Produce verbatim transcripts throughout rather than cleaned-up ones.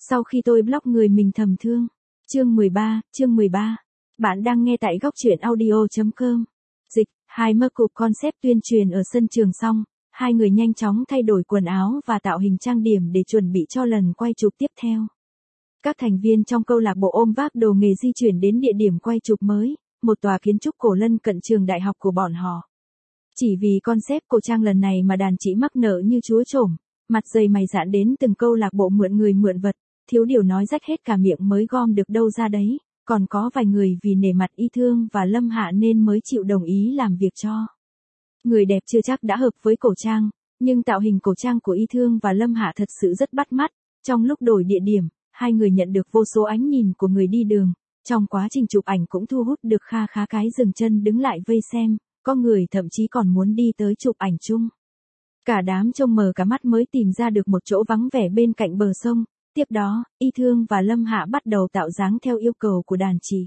Sau khi tôi block người mình thầm thương. Chương mười ba, chương mười ba. Bạn đang nghe tại góc truyện audio chấm com. Dịch, hai mơ cục concept tuyên truyền ở sân trường xong, hai người nhanh chóng thay đổi quần áo và tạo hình trang điểm để chuẩn bị cho lần quay chụp tiếp theo. Các thành viên trong câu lạc bộ ôm vác đồ nghề di chuyển đến địa điểm quay chụp mới, một tòa kiến trúc cổ lân cận trường đại học của bọn họ. Chỉ vì concept cổ trang lần này mà đàn chị mắc nợ như chúa trổm, mặt dày mày dạn đến từng câu lạc bộ mượn người mượn vật, thiếu điều nói rách hết cả miệng mới gom được đâu ra đấy, còn có vài người vì nể mặt Y Thương và Lâm Hạ nên mới chịu đồng ý làm việc cho. Người đẹp chưa chắc đã hợp với cổ trang, nhưng tạo hình cổ trang của Y Thương và Lâm Hạ thật sự rất bắt mắt. Trong lúc đổi địa điểm, hai người nhận được vô số ánh nhìn của người đi đường, trong quá trình chụp ảnh cũng thu hút được kha khá cái dừng chân đứng lại vây xem, có người thậm chí còn muốn đi tới chụp ảnh chung. Cả đám trông mờ cả mắt mới tìm ra được một chỗ vắng vẻ bên cạnh bờ sông. Tiếp đó, Y Thương và Lâm Hạ bắt đầu tạo dáng theo yêu cầu của đàn chị.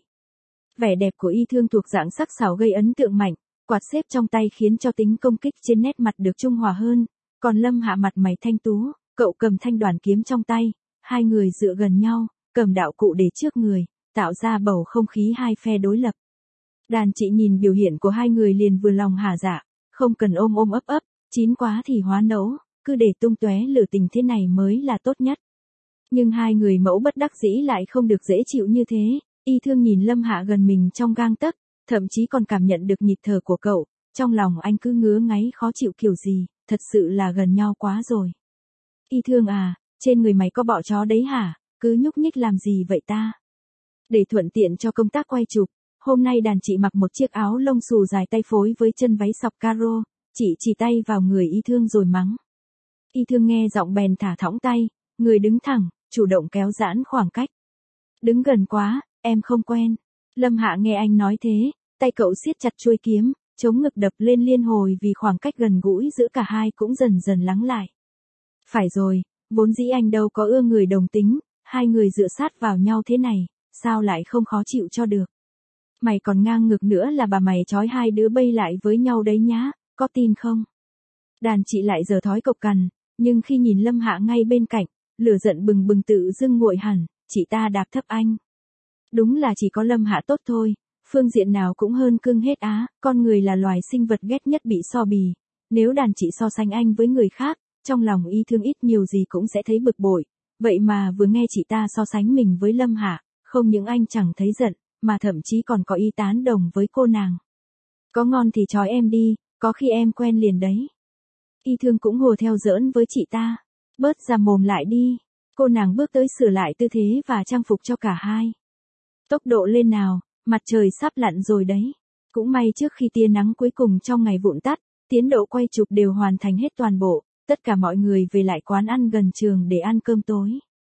Vẻ đẹp của Y Thương thuộc dạng sắc sảo gây ấn tượng mạnh, quạt xếp trong tay khiến cho tính công kích trên nét mặt được trung hòa hơn, còn Lâm Hạ mặt mày thanh tú, cậu cầm thanh đoàn kiếm trong tay, hai người dựa gần nhau, cầm đạo cụ để trước người, tạo ra bầu không khí hai phe đối lập. Đàn chị nhìn biểu hiện của hai người liền vừa lòng hả dạ, không cần ôm ôm ấp ấp, chín quá thì hóa nấu, cứ để tung tóe lửa tình thế này mới là tốt nhất. Nhưng hai người mẫu bất đắc dĩ lại không được dễ chịu như thế, Y Thương nhìn Lâm Hạ gần mình trong gang tấc, thậm chí còn cảm nhận được nhịp thở của cậu, trong lòng anh cứ ngứa ngáy khó chịu kiểu gì, thật sự là gần nhau quá rồi. Y Thương à, trên người mày có bọ chó đấy hả, cứ nhúc nhích làm gì vậy ta? Để thuận tiện cho công tác quay chụp, hôm nay đàn chị mặc một chiếc áo lông xù dài tay phối với chân váy sọc caro, chị chỉ tay vào người Y Thương rồi mắng. Y Thương nghe giọng bèn thả thõng tay, người đứng thẳng, chủ động kéo giãn khoảng cách. Đứng gần quá, em không quen. Lâm Hạ nghe anh nói thế, tay cậu siết chặt chuôi kiếm, chống ngực đập lên liên hồi vì khoảng cách gần gũi giữa cả hai cũng dần dần lắng lại. Phải rồi, vốn dĩ anh đâu có ưa người đồng tính, hai người dựa sát vào nhau thế này, sao lại không khó chịu cho được. Mày còn ngang ngược nữa là bà mày trói hai đứa bây lại với nhau đấy nhá, có tin không? Đàn chị lại giờ thói cộc cằn, nhưng khi nhìn Lâm Hạ ngay bên cạnh, lửa giận bừng bừng tự dưng nguội hẳn, chị ta đạp thấp anh. Đúng là chỉ có Lâm Hạ tốt thôi, phương diện nào cũng hơn cưng hết á, con người là loài sinh vật ghét nhất bị so bì. Nếu đàn chị so sánh anh với người khác, trong lòng Y Thương ít nhiều gì cũng sẽ thấy bực bội. Vậy mà vừa nghe chị ta so sánh mình với Lâm Hạ, không những anh chẳng thấy giận, mà thậm chí còn có ý tán đồng với cô nàng. Có ngon thì trói em đi, có khi em quen liền đấy. Y Thương cũng hùa theo giỡn với chị ta. Bớt ra mồm lại đi. Cô nàng bước tới sửa lại tư thế và trang phục cho cả hai. Tốc độ lên nào, mặt trời sắp lặn rồi đấy. Cũng may trước khi tia nắng cuối cùng trong ngày vụn tắt, tiến độ quay chụp đều hoàn thành hết toàn bộ, tất cả mọi người về lại quán ăn gần trường để ăn cơm tối.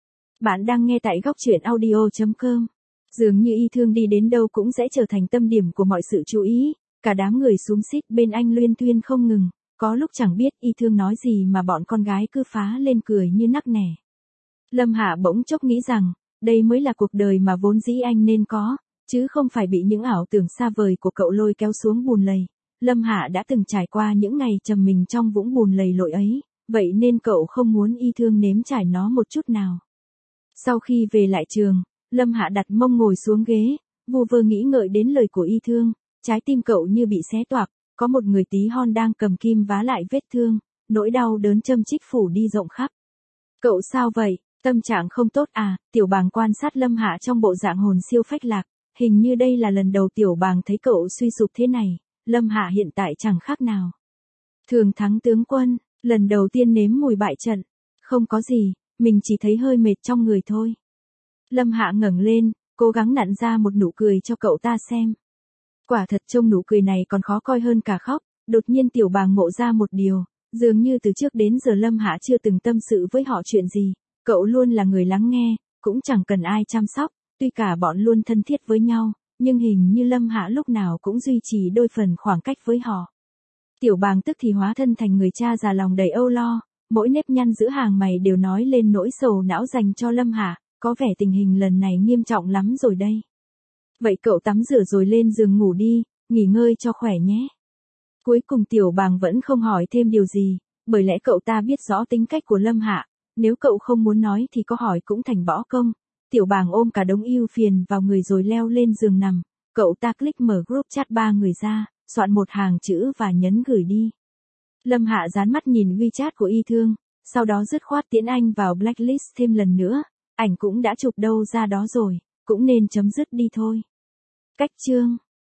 Bạn đang nghe tại góc truyện audio chấm com. Dường như Y Thương đi đến đâu cũng sẽ trở thành tâm điểm của mọi sự chú ý, cả đám người xúm xít bên anh luyên thuyên không ngừng. Có lúc chẳng biết Y Thương nói gì mà bọn con gái cứ phá lên cười như nắc nẻ. Lâm Hạ bỗng chốc nghĩ rằng, đây mới là cuộc đời mà vốn dĩ anh nên có, chứ không phải bị những ảo tưởng xa vời của cậu lôi kéo xuống bùn lầy. Lâm Hạ đã từng trải qua những ngày trầm mình trong vũng bùn lầy lội ấy, vậy nên cậu không muốn Y Thương nếm trải nó một chút nào. Sau khi về lại trường, Lâm Hạ đặt mông ngồi xuống ghế, vu vơ nghĩ ngợi đến lời của Y Thương, trái tim cậu như bị xé toạc. Có một người tí hon đang cầm kim vá lại vết thương, nỗi đau đớn châm chích phủ đi rộng khắp. Cậu sao vậy, tâm trạng không tốt à? Tiểu Bàng quan sát Lâm Hạ trong bộ dạng hồn siêu phách lạc, hình như đây là lần đầu Tiểu Bàng thấy cậu suy sụp thế này. Lâm Hạ hiện tại chẳng khác nào thường thắng tướng quân, lần đầu tiên nếm mùi bại trận. Không có gì, mình chỉ thấy hơi mệt trong người thôi. Lâm Hạ ngẩng lên, cố gắng nặn ra một nụ cười cho cậu ta xem. Quả thật trông nụ cười này còn khó coi hơn cả khóc, đột nhiên Tiểu Bàng ngộ ra một điều, dường như từ trước đến giờ Lâm Hạ chưa từng tâm sự với họ chuyện gì, cậu luôn là người lắng nghe, cũng chẳng cần ai chăm sóc, tuy cả bọn luôn thân thiết với nhau, nhưng hình như Lâm Hạ lúc nào cũng duy trì đôi phần khoảng cách với họ. Tiểu Bàng tức thì hóa thân thành người cha già lòng đầy âu lo, mỗi nếp nhăn giữa hàng mày đều nói lên nỗi sầu não dành cho Lâm Hạ, có vẻ tình hình lần này nghiêm trọng lắm rồi đây. Vậy cậu tắm rửa rồi lên giường ngủ đi, nghỉ ngơi cho khỏe nhé. Cuối cùng Tiểu Bàng vẫn không hỏi thêm điều gì, bởi lẽ cậu ta biết rõ tính cách của Lâm Hạ, Nếu cậu không muốn nói thì có hỏi cũng thành bỏ công. Tiểu bàng ôm cả đống ưu phiền vào người rồi leo lên giường nằm. Cậu ta click mở group chat ba người ra, soạn một hàng chữ và nhấn gửi đi. Lâm Hạ dán mắt nhìn WeChat của Y Thương, sau đó dứt khoát tiễn anh vào blacklist thêm lần nữa. Ảnh cũng đã chụp đâu ra đó rồi, cũng nên chấm dứt đi thôi. Cách chương